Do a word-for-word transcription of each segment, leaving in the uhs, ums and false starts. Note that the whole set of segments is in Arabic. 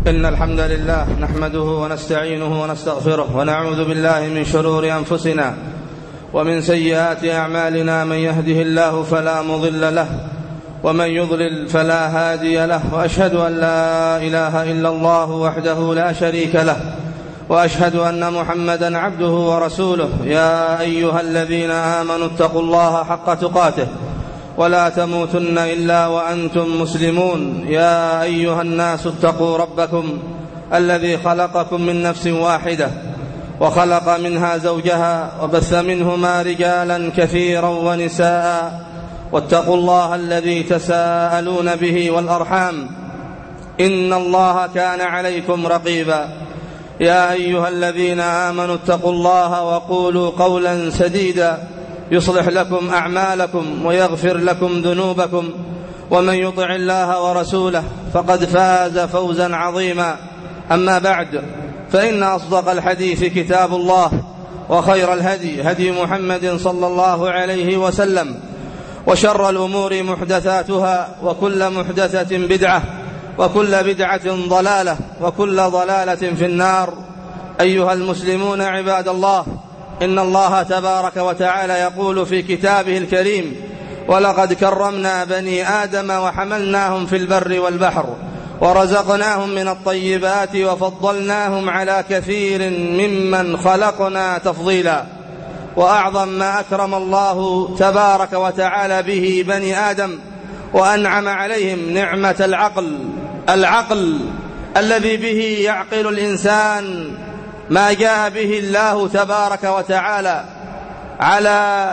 إن الحمد لله نحمده ونستعينه ونستغفره ونعوذ بالله من شرور أنفسنا ومن سيئات أعمالنا. من يهده الله فلا مضل له ومن يضلل فلا هادي له، وأشهد أن لا إله إلا الله وحده لا شريك له، وأشهد أن محمدا عبده ورسوله. يا أيها الذين آمنوا اتقوا الله حق تقاته ولا تموتن إلا وأنتم مسلمون. يا أيها الناس اتقوا ربكم الذي خلقكم من نفس واحدة وخلق منها زوجها وبث منهما رجالا كثيرا ونساء، واتقوا الله الذي تساءلون به والأرحام إن الله كان عليكم رقيبا. يا أيها الذين آمنوا اتقوا الله وقولوا قولا سديدا يصلح لكم أعمالكم ويغفر لكم ذنوبكم، ومن يطع الله ورسوله فقد فاز فوزا عظيما. أما بعد، فإن أصدق الحديث كتاب الله، وخير الهدي هدي محمد صلى الله عليه وسلم، وشر الأمور محدثاتها، وكل محدثة بدعة، وكل بدعة ضلالة، وكل ضلالة في النار. أيها المسلمون عباد الله، إن الله تبارك وتعالى يقول في كتابه الكريم: ولقد كرمنا بني آدم وحملناهم في البر والبحر ورزقناهم من الطيبات وفضلناهم على كثير ممن خلقنا تفضيلا. وأعظم ما أكرم الله تبارك وتعالى به بني آدم وأنعم عليهم نعمة العقل، العقل الذي به يعقل الإنسان ما جاء به الله تبارك وتعالى على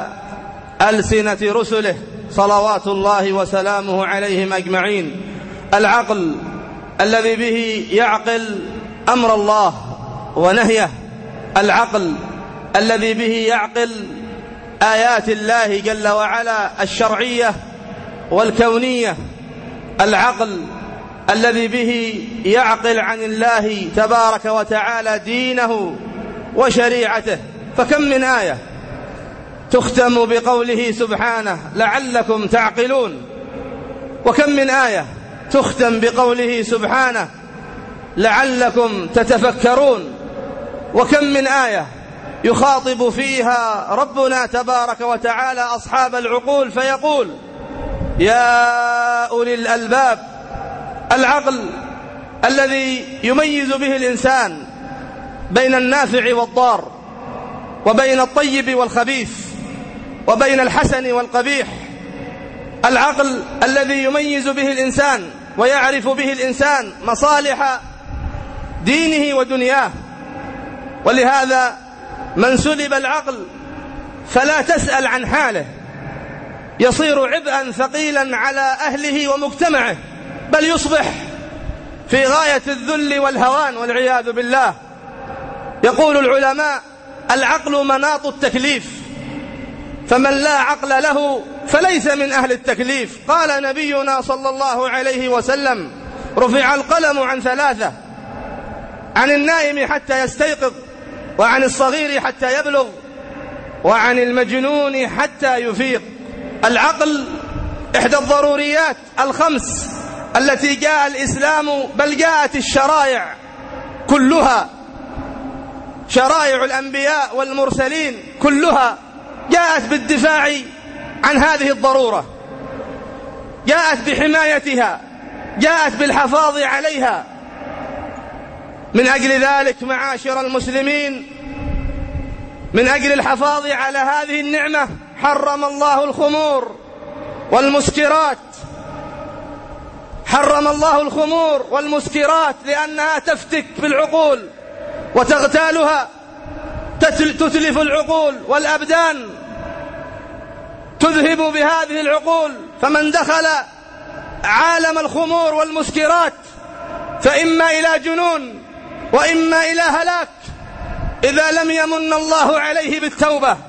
ألسنة رسله صلوات الله وسلامه عليهم أجمعين. العقل الذي به يعقل أمر الله ونهيه، العقل الذي به يعقل آيات الله جل وعلا الشرعية والكونية، العقل الذي به يعقل عن الله تبارك وتعالى دينه وشريعته. فكم من آية تختم بقوله سبحانه: لعلكم تعقلون، وكم من آية تختم بقوله سبحانه: لعلكم تتفكرون، وكم من آية يخاطب فيها ربنا تبارك وتعالى أصحاب العقول فيقول: يا أولي الألباب. العقل الذي يميز به الإنسان بين النافع والضار، وبين الطيب والخبيث، وبين الحسن والقبيح، العقل الذي يميز به الإنسان ويعرف به الإنسان مصالح دينه ودنياه. ولهذا من سلب العقل فلا تسأل عن حاله، يصير عبئا ثقيلا على أهله ومجتمعه، بل يصبح في غاية الذل والهوان والعياذ بالله. يقول العلماء: العقل مناط التكليف، فمن لا عقل له فليس من أهل التكليف. قال نبينا صلى الله عليه وسلم: رفع القلم عن ثلاثة: عن النائم حتى يستيقظ، وعن الصغير حتى يبلغ، وعن المجنون حتى يفيق. العقل إحدى الضروريات الخمس التي جاء الإسلام، بل جاءت الشرائع كلها، شرائع الأنبياء والمرسلين كلها جاءت بالدفاع عن هذه الضرورة، جاءت بحمايتها، جاءت بالحفاظ عليها. من أجل ذلك معاشر المسلمين، من أجل الحفاظ على هذه النعمة، حرم الله الخمور والمسكرات، حرم الله الخمور والمسكرات لأنها تفتك بالعقول وتغتالها، تتلف العقول والأبدان، تذهب بهذه العقول. فمن دخل عالم الخمور والمسكرات فإما إلى جنون وإما إلى هلاك إذا لم يمن الله عليه بالتوبة.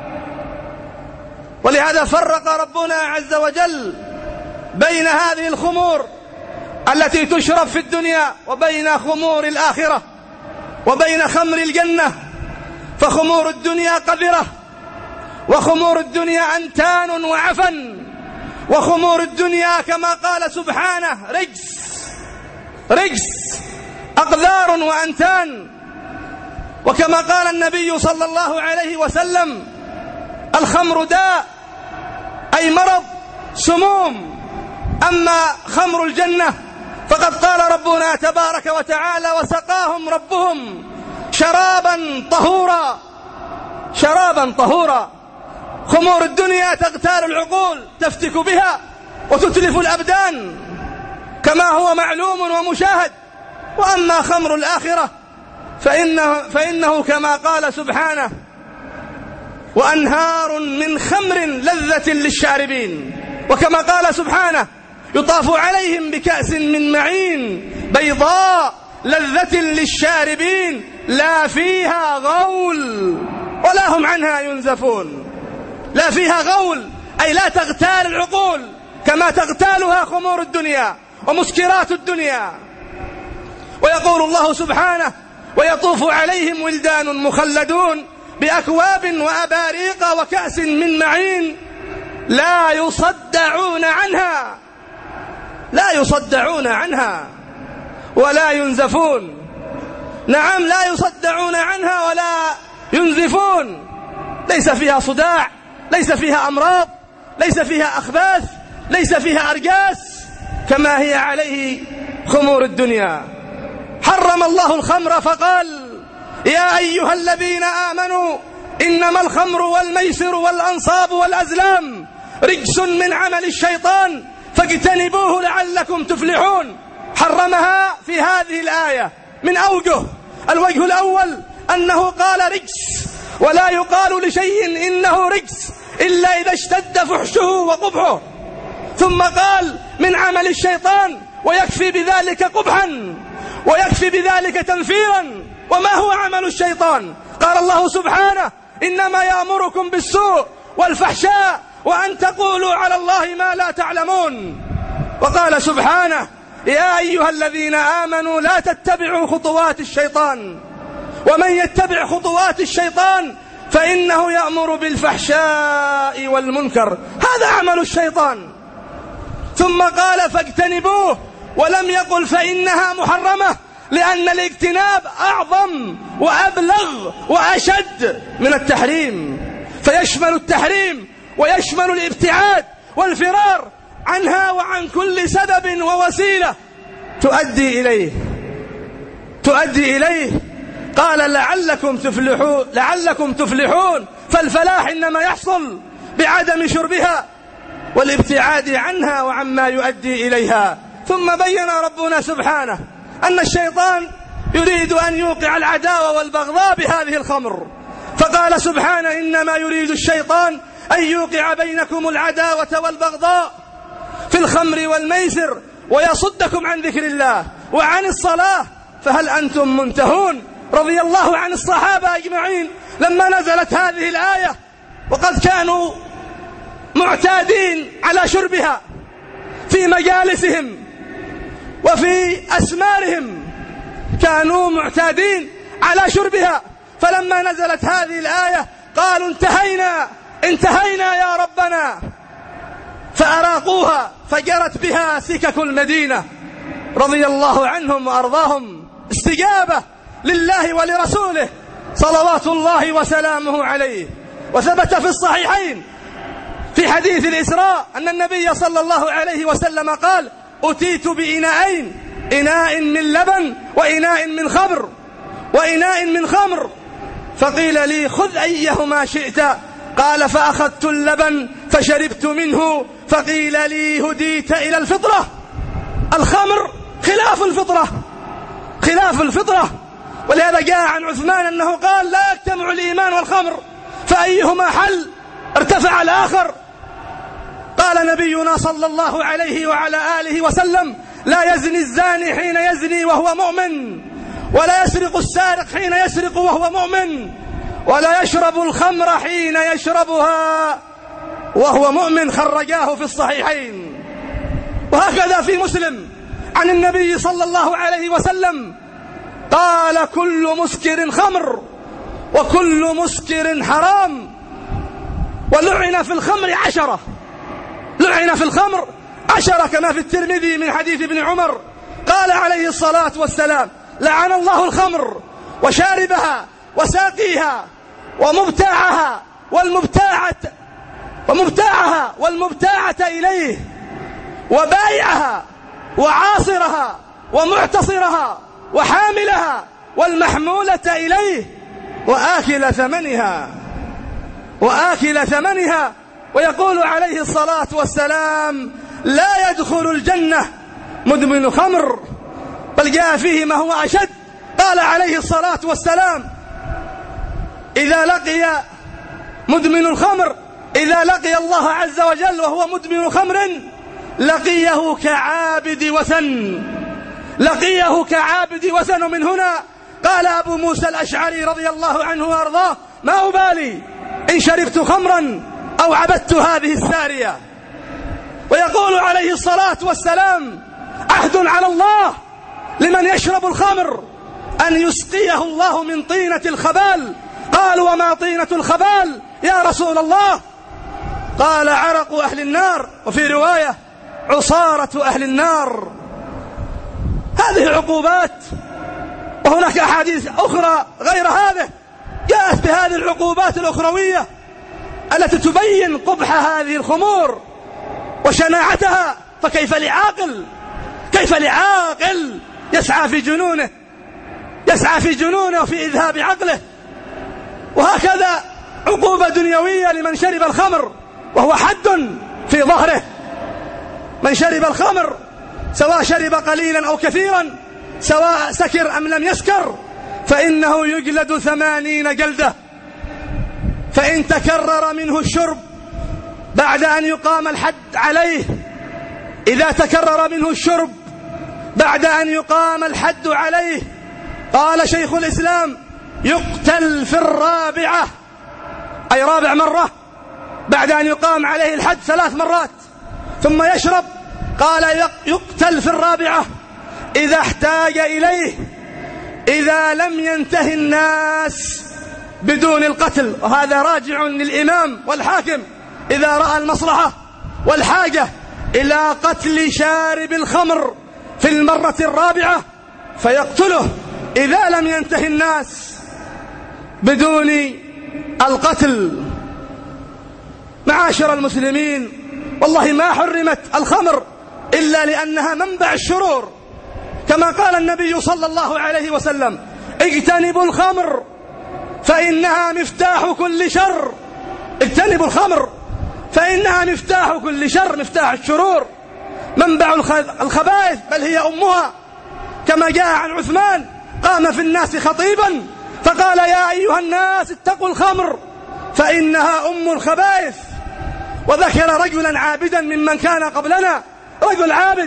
ولهذا فرق ربنا عز وجل بين هذه الخمور التي تشرب في الدنيا وبين خمور الآخرة، وبين خمر الجنة. فخمور الدنيا قذرة، وخمور الدنيا أنتان وعفن، وخمور الدنيا كما قال سبحانه رجس، رجس أقذار وأنتان. وكما قال النبي صلى الله عليه وسلم: الخمر داء، أي مرض، سموم. أما خمر الجنة فقد قال ربنا تبارك وتعالى: وسقاهم ربهم شرابا طهورا، شرابا طهورا. خمور الدنيا تغتال العقول، تفتك بها وتتلف الأبدان كما هو معلوم ومشاهد. وأما خمر الآخرة فإنه, فإنه كما قال سبحانه: وأنهار من خمر لذة للشاربين. وكما قال سبحانه: يطاف عليهم بكأس من معين بيضاء لذة للشاربين لا فيها غول ولا هم عنها ينزفون. لا فيها غول أي لا تغتال العقول كما تغتالها خمور الدنيا ومسكرات الدنيا. ويقول الله سبحانه: ويطوف عليهم ولدان مخلدون بأكواب وأباريق وكأس من معين لا يصدعون عنها، لا يصدعون عنها ولا ينزفون. نعم، لا يصدعون عنها ولا ينزفون. ليس فيها صداع، ليس فيها أمراض، ليس فيها أخباث، ليس فيها أرجاس كما هي عليه خمور الدنيا. حرم الله الخمر فقال: يا أيها الذين آمنوا إنما الخمر والميسر والأنصاب والأزلام رجس من عمل الشيطان فاجتنبوه لعلكم تفلحون. حرمها في هذه الآية من أوجه. الوجه الأول أنه قال رجس، ولا يقال لشيء إنه رجس إلا إذا اشتد فحشه وقبحه. ثم قال من عمل الشيطان، ويكفي بذلك قبحا ويكفي بذلك تنفيرا. وما هو عمل الشيطان؟ قال الله سبحانه: إنما يأمركم بالسوء والفحشاء وأن تقولوا على الله ما لا تعلمون. وقال سبحانه: يا أيها الذين آمنوا لا تتبعوا خطوات الشيطان ومن يتبع خطوات الشيطان فإنه يأمر بالفحشاء والمنكر. هذا عمل الشيطان. ثم قال: فاجتنبوه، ولم يقل فإنها محرمة، لأن الاجتناب أعظم وأبلغ وأشد من التحريم، فيشمل التحريم ويشمل الابتعاد والفرار عنها وعن كل سبب ووسيلة تؤدي إليه تؤدي إليه. قال: لعلكم تفلحون لعلكم تفلحون فالفلاح إنما يحصل بعدم شربها والابتعاد عنها وعما يؤدي إليها. ثم بين ربنا سبحانه أن الشيطان يريد أن يوقع العداوة والبغضاء بهذه الخمر، فقال سبحانه: إنما يريد الشيطان أن يوقع بينكم العداوة والبغضاء في الخمر والميسر ويصدكم عن ذكر الله وعن الصلاة فهل أنتم منتهون. رضي الله عن الصحابة أجمعين لما نزلت هذه الآية، وقد كانوا معتادين على شربها في مجالسهم وفي أسمارهم، كانوا معتادين على شربها. فلما نزلت هذه الآية قالوا: انتهينا انتهينا يا ربنا، فأراقوها فجرت بها سكك المدينة رضي الله عنهم وأرضاهم، استجابة لله ولرسوله صلوات الله وسلامه عليه. وثبت في الصحيحين في حديث الإسراء أن النبي صلى الله عليه وسلم قال: أتيت بإناءين، إناء من لبن وإناء من خمر وإناء من خمر، فقيل لي: خذ أيهما شئت. قال: فأخذت اللبن فشربت منه، فقيل لي: هديت إلى الفطرة. الخمر خلاف الفطرة، خلاف الفطرة. ولهذا جاء عن عثمان أنه قال: لا يجتمع الإيمان والخمر، فأيهما حل ارتفع الآخر. قال نبينا صلى الله عليه وعلى آله وسلم: لا يزني الزاني حين يزني وهو مؤمن، ولا يسرق السارق حين يسرق وهو مؤمن، ولا يشرب الخمر حين يشربها وهو مؤمن. خرجاه في الصحيحين. وهكذا في مسلم عن النبي صلى الله عليه وسلم قال: كل مسكر خمر وكل مسكر حرام. ولعن في الخمر عشرة، لعن في الخمر عشرة كما في الترمذي من حديث ابن عمر. قال عليه الصلاة والسلام: لعن الله الخمر وشاربها وساقيها ومبتاعها والمبتاعة ومبتاعها والمبتاعة إليه وبائعها وعاصرها ومعتصرها وحاملها والمحمولة إليه وآكل ثمنها وآكل ثمنها. ويقول عليه الصلاة والسلام: لا يدخل الجنة مدمن خمر، بل جاء فيه ما هو أشد. قال عليه الصلاة والسلام: إذا لقي مدمن الخمر إذا لقي الله عز وجل وهو مدمن خمر لقيه كعابد وثن، لقيه كعابد وثن. ومن هنا قال أبو موسى الأشعري رضي الله عنه وأرضاه: ما أبالي إن شربت خمرا أو عبدت هذه السارية. ويقول عليه الصلاة والسلام: عهد على الله لمن يشرب الخمر أن يسقيه الله من طينة الخبال. قالوا: وما طينة الخبال يا رسول الله؟ قال: عرق أهل النار، وفي رواية: عصارة أهل النار. هذه عقوبات، وهناك أحاديث أخرى غير هذه جاءت بهذه العقوبات الأخروية التي تبين قبح هذه الخمور وشناعتها. فكيف لعاقل كيف لعاقل يسعى في جنونه يسعى في جنونه وفي إذهاب عقله؟ وهكذا عقوبة دنيوية لمن شرب الخمر، وهو حد في ظهره. من شرب الخمر سواء شرب قليلا أو كثيرا، سواء سكر أم لم يسكر، فإنه يجلد ثمانين جلدة. فإن تكرر منه الشرب بعد أن يقام الحد عليه إذا تكرر منه الشرب بعد أن يقام الحد عليه، قال شيخ الإسلام: يقتل في الرابعة، أي رابع مرة بعد أن يقام عليه الحد ثلاث مرات ثم يشرب. قال: يقتل في الرابعة إذا احتاج إليه، إذا لم ينتهي الناس بدون القتل. وهذا راجع للإمام والحاكم إذا رأى المصلحة والحاجة إلى قتل شارب الخمر في المرة الرابعة فيقتله إذا لم ينتهي الناس بدون القتل. معاشر المسلمين، والله ما حرمت الخمر إلا لأنها منبع الشرور، كما قال النبي صلى الله عليه وسلم: اجتنبوا الخمر فإنها مفتاح كل شر. اجتنبوا الخمر فإنها مفتاح كل شر، مفتاح الشرور، منبع الخبائث، بل هي أمها. كما جاء عن عثمان: قام في الناس خطيبا فقال: يا أيها الناس اتقوا الخمر فإنها أم الخبائث. وذكر رجلا عابدا ممن كان قبلنا، رجل عابد،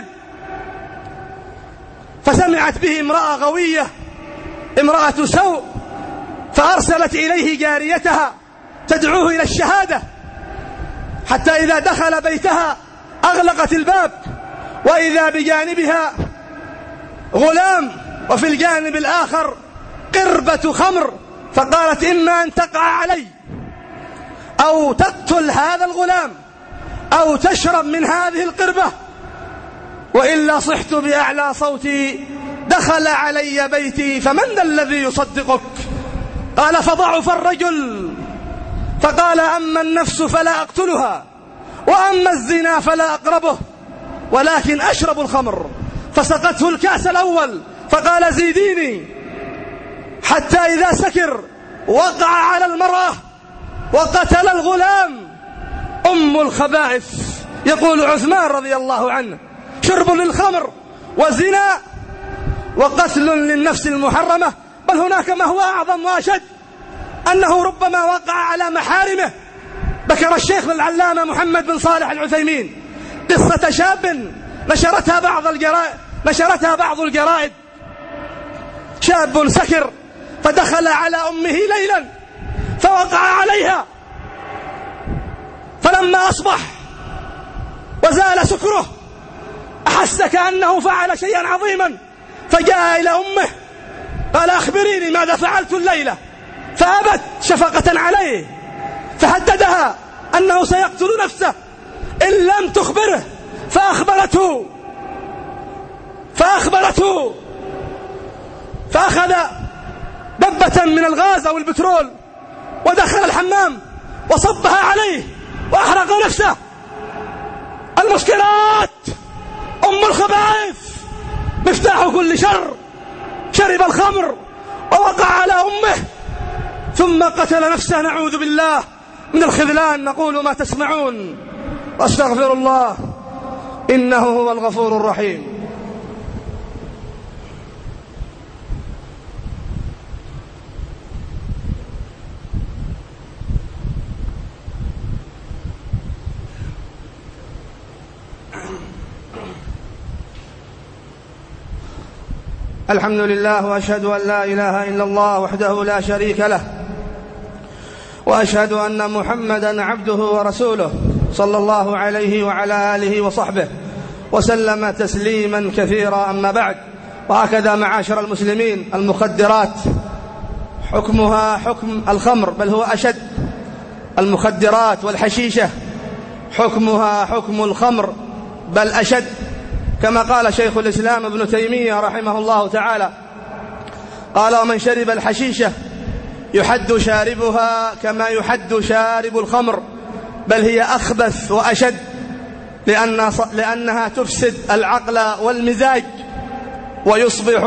فسمعت به امرأة غوية، امرأة سوء، فأرسلت إليه جاريتها تدعوه إلى الشهادة، حتى إذا دخل بيتها أغلقت الباب، وإذا بجانبها غلام وفي الجانب الآخر قربة خمر، فقالت: إما أن تقع علي أو تقتل هذا الغلام أو تشرب من هذه القربة، وإلا صحت بأعلى صوتي دخل علي بيتي فمن ذا الذي يصدقك؟ قال: فضعف الرجل فقال: أما النفس فلا أقتلها، وأما الزنا فلا أقربه، ولكن أشرب الخمر. فسقته الكأس الأول فقال: زيديني، حتى إذا سكر وقع على المرأة وقتل الغلام. أم الخبائث. يقول عثمان رضي الله عنه: شرب للخمر وزنا وقتل للنفس المحرمة. بل هناك ما هو أعظم وأشد، أنه ربما وقع على محارمه. ذكر الشيخ العلامة محمد بن صالح العثيمين قصة شاب نشرتها بعض الجرائد نشرتها بعض الجرائد شاب سكر فدخل على أمه ليلا فوقع عليها، فلما أصبح وزال سكره أحس كأنه فعل شيئا عظيما، فجاء إلى أمه قال: أخبريني ماذا فعلت الليلة؟ فأبت شفقة عليه، فهددها أنه سيقتل نفسه إن لم تخبره، فأخبرته فأخبرته فأخذ دبة من الغاز أو البترول ودخل الحمام وصبها عليه وأحرق نفسه. المسكرات أم الخبائث مفتاح كل شر. شرب الخمر ووقع على أمه ثم قتل نفسه، نعوذ بالله من الخذلان. نقول ما تسمعون واستغفر الله إنه هو الغفور الرحيم. الحمد لله، وأشهد أن لا إله إلا الله وحده لا شريك له، وأشهد أن محمدا عبده ورسوله صلى الله عليه وعلى آله وصحبه وسلم تسليما كثيرا. أما بعد، وهكذا معاشر المسلمين، المخدرات حكمها حكم الخمر، بل هو أشد. المخدرات والحشيشة حكمها حكم الخمر بل أشد، كما قال شيخ الإسلام ابن تيمية رحمه الله تعالى، قال: ومن شرب الحشيشة يحد شاربها كما يحد شارب الخمر، بل هي أخبث وأشد، لأن لأنها تفسد العقل والمزاج، ويصبح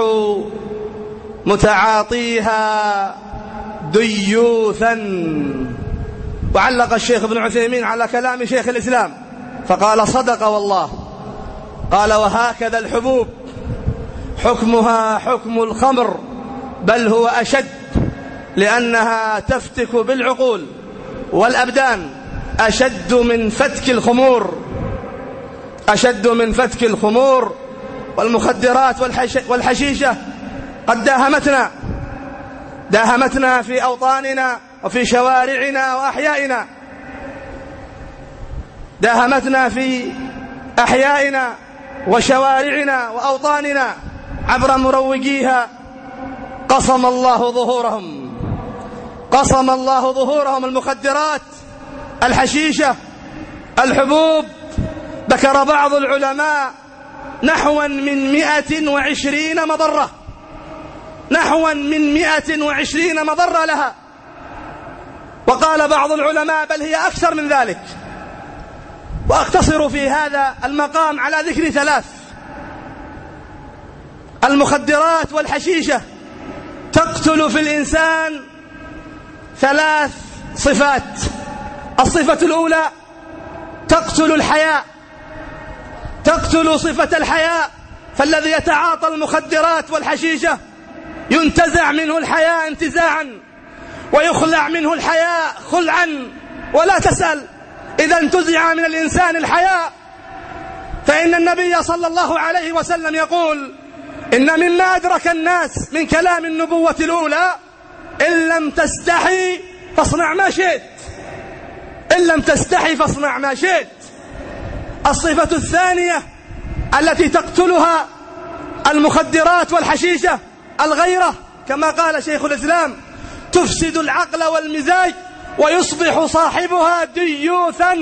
متعاطيها ديوثا. وعلق الشيخ ابن عثيمين على كلام شيخ الإسلام فقال: صدق والله. قال: وهكذا الحبوب حكمها حكم الخمر، بل هو أشد، لأنها تفتك بالعقول والأبدان، أشد من فتك الخمور أشد من فتك الخمور. والمخدرات والحشيشة قد داهمتنا داهمتنا في أوطاننا وفي شوارعنا وأحيائنا داهمتنا في أحيائنا وشوارعنا وأوطاننا عبر مروجيها. قصم الله ظهورهم قصم الله ظهورهم المخدرات، الحشيشة، الحبوب. ذكر بعض العلماء نحوا من مئة وعشرين مضرة نحوا من مئة وعشرين مضرة لها، وقال بعض العلماء بل هي أكثر من ذلك. وأقتصر في هذا المقام على ذكر ثلاث. المخدرات والحشيشة تقتل في الإنسان ثلاث صفات. الصفة الأولى تقتل الحياء تقتل صفة الحياء، فالذي يتعاطى المخدرات والحشيشة ينتزع منه الحياء انتزاعا، ويخلع منه الحياء خلعا. ولا تسأل إذا انتزع من الإنسان الحياء، فإن النبي صلى الله عليه وسلم يقول: إن مما أدرك الناس من كلام النبوة الأولى إن لم تستحي فاصنع ما شئت إن لم تستحي فاصنع ما شئت. الصفة الثانية التي تقتلها المخدرات والحشيشة الغيرة، كما قال شيخ الإسلام: تفسد العقل والمزاج، ويصبح صاحبها ديوثا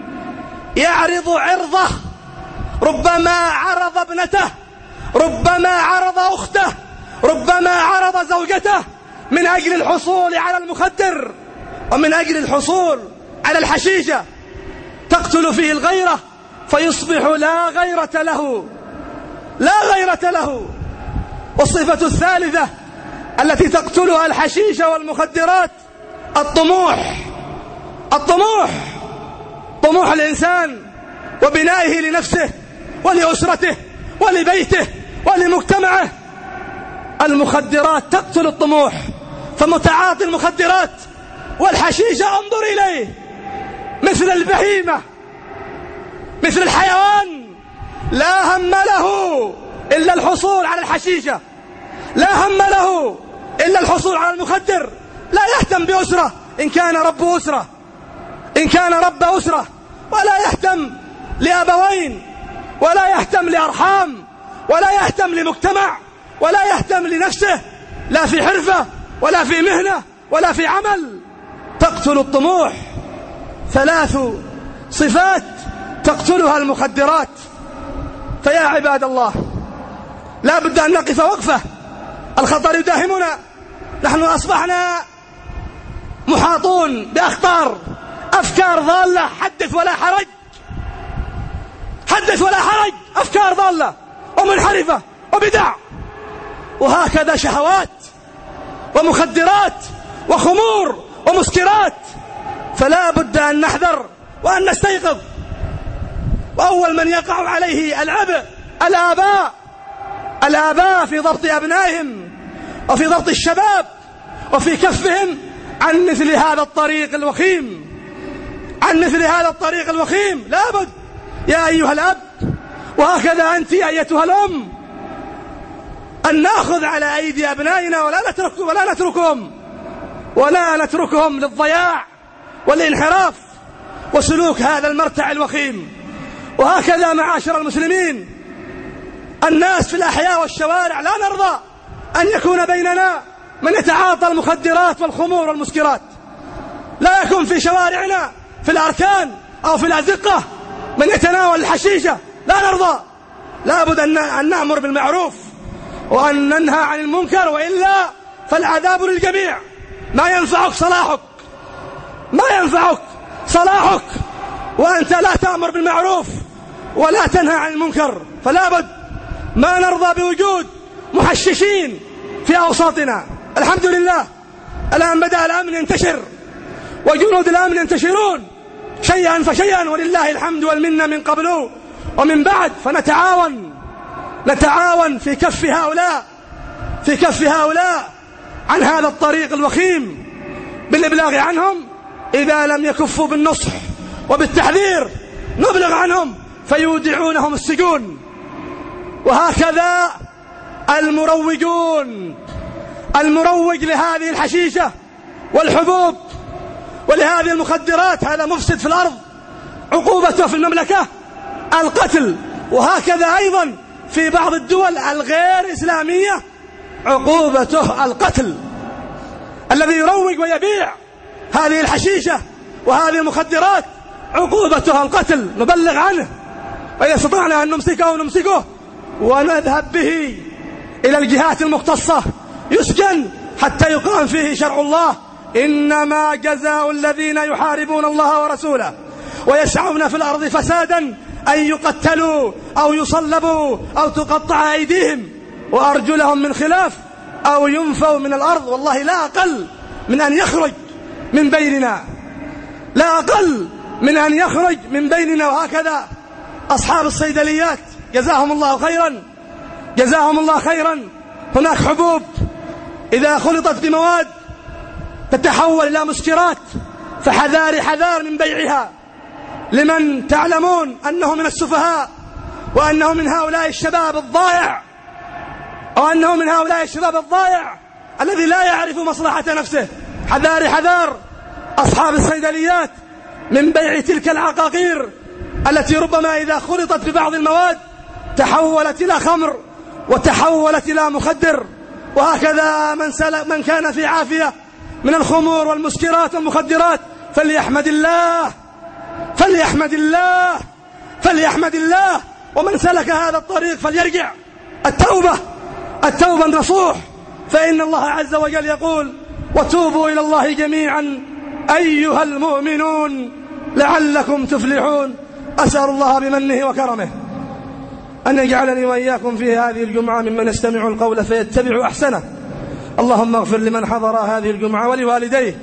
يعرض عرضه، ربما عرض ابنته، ربما عرض أخته، ربما عرض زوجته، من أجل الحصول على المخدر ومن أجل الحصول على الحشيشة. تقتل فيه الغيرة فيصبح لا غيرة له لا غيرة له. والصفة الثالثة التي تقتلها الحشيشة والمخدرات الطموح الطموح طموح الإنسان وبنائه لنفسه ولأسرته ولبيته ولمجتمعه. المخدرات تقتل الطموح، فمتعاطي المخدرات والحشيشة انظر إليه مثل البهيمة، مثل الحيوان، لا هم له إلا الحصول على الحشيشة، لا هم له إلا الحصول على المخدر، لا يهتم بأسرة إن كان رب أسرة إن كان رب أسرة ولا يهتم لأبوين، ولا يهتم لأرحام، ولا يهتم لمجتمع، ولا يهتم لنفسه، لا في حرفة ولا في مهنة ولا في عمل. تقتل الطموح. ثلاث صفات تقتلها المخدرات. فيا عباد الله، لا بد أن نقف وقفة الخطر يداهمنا، نحن أصبحنا محاطون بأخطار، أفكار ضالة، حدث ولا حرج، حدث ولا حرج، أفكار ضالة ومنحرفة وبدع، وهكذا شهوات ومخدرات وخمور ومسكرات. فلا بد أن نحذر وأن نستيقظ. وأول من يقع عليه العبء الآباء، الآباء في ضبط أبنائهم وفي ضبط الشباب وفي كفهم عن مثل هذا الطريق الوخيم، عن مثل هذا الطريق الوخيم. لا بد يا أيها الأب، وهكذا أنت أيتها الأم، أن نأخذ على أيدي أبنائنا ولا نترك ولا نتركهم ولا نتركهم للضياع والانحراف وسلوك هذا المرتع الوخيم. وهكذا معاشر المسلمين، الناس في الأحياء والشوارع لا نرضى أن يكون بيننا من يتعاطى المخدرات والخمور والمسكرات. لا يكون في شوارعنا في الأركان أو في الأزقة من يتناول الحشيشة، لا نرضى. لا بد أن نأمر بالمعروف وأن ننهى عن المنكر، وإلا فالعذاب للجميع. ما ينفعك صلاحك، ما ينفعك صلاحك وأنت لا تأمر بالمعروف ولا تنهى عن المنكر. فلا بد، ما نرضى بوجود محششين في أوساطنا. الحمد لله الآن بدأ الأمن ينتشر وجنود الأمن ينتشرون شيئا فشيئا، ولله الحمد والمنة من قبل ومن بعد. فنتعاون نتعاون في كف هؤلاء في كف هؤلاء عن هذا الطريق الوخيم بالإبلاغ عنهم. إذا لم يكفوا بالنصح وبالتحذير نبلغ عنهم فيودعونهم السجون. وهكذا المروجون، المروج لهذه الحشيشة والحبوب ولهذه المخدرات، هذا مفسد في الأرض، عقوبته في المملكة القتل. وهكذا أيضا في بعض الدول الغير إسلامية عقوبته القتل. الذي يروج ويبيع هذه الحشيشة وهذه المخدرات عقوبته القتل، نبلغ عنه، وإذا استطعنا أن نمسكه نمسكه ونذهب به إلى الجهات المختصة يسجن حتى يقام فيه شرع الله. إنما جزاء الذين يحاربون الله ورسوله ويسعون في الأرض فسادا أن يقتلوا أو يصلبوا أو تقطع أيديهم وأرجلهم من خلاف أو ينفوا من الأرض. والله لا أقل من أن يخرج من بيننا، لا أقل من أن يخرج من بيننا. وهكذا أصحاب الصيدليات جزاهم الله خيرا، جزاهم الله خيرا. هناك حبوب إذا خلطت بمواد تتحول إلى مسكرات، فحذار حذار من بيعها لمن تعلمون أنه من السفهاء وأنه من هؤلاء الشباب الضائع، أو أنه من هؤلاء الشباب الضائع الذي لا يعرف مصلحة نفسه. حذار حذار أصحاب الصيدليات من بيع تلك العقاقير التي ربما إذا خلطت ببعض المواد تحولت إلى خمر وتحولت إلى مخدر. وهكذا من, من كان في عافية من الخمور والمسكرات والمخدرات فليحمد الله، فليحمد الله، فليحمد الله. ومن سلك هذا الطريق فليرجع. التوبة، التوبة النصوح، فإن الله عز وجل يقول: وتوبوا إلى الله جميعا أيها المؤمنون لعلكم تفلحون. أسأل الله بمنه وكرمه أن يجعلني وإياكم في هذه الجمعة ممن يستمع القول فيتبع أحسنه. اللهم اغفر لمن حضر هذه الجمعة ولوالديه،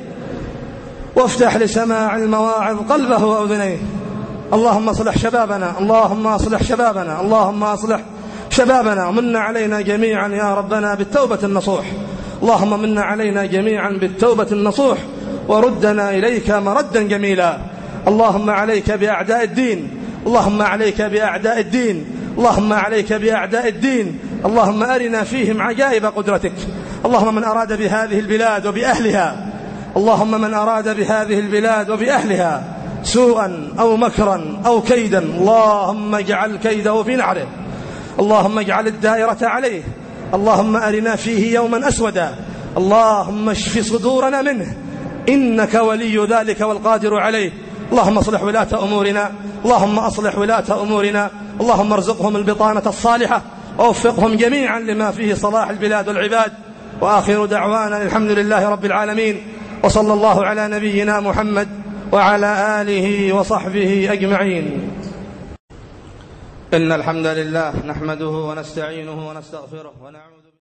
وافتح لسماع المواعظ قلبه وأذنيه. اللهم اصلح شبابنا، اللهم اصلح شبابنا، اللهم اصلح شبابنا، ومن علينا جميعا يا ربنا بالتوبة النصوح. اللهم من علينا جميعا بالتوبة النصوح، وردنا إليك مردا جميلا. اللهم عليك بأعداء الدين، اللهم عليك بأعداء الدين، اللهم عليك بأعداء الدين. اللهم أرنا فيهم عجائب قدرتك. اللهم من أراد بهذه البلاد وبأهلها، اللهم من أراد بهذه البلاد وبأهلها سوءا أو مكرا أو كيدا، اللهم اجعل كيده في نحره، اللهم اجعل الدائرة عليه. اللهم أرنا فيه يوما أسودا، اللهم اشف صدورنا منه، إنك ولي ذلك والقادر عليه. اللهم اصلح ولاة أمورنا، اللهم أصلح ولاة أمورنا، اللهم ارزقهم البطانة الصالحة، ووفقهم جميعا لما فيه صلاح البلاد والعباد. وآخر دعوانا الحمد لله رب العالمين، وصلى الله على نبينا محمد وعلى آله وصحبه أجمعين. إن الحمد لله نحمده ونستعينه ونستغفره ونعوذ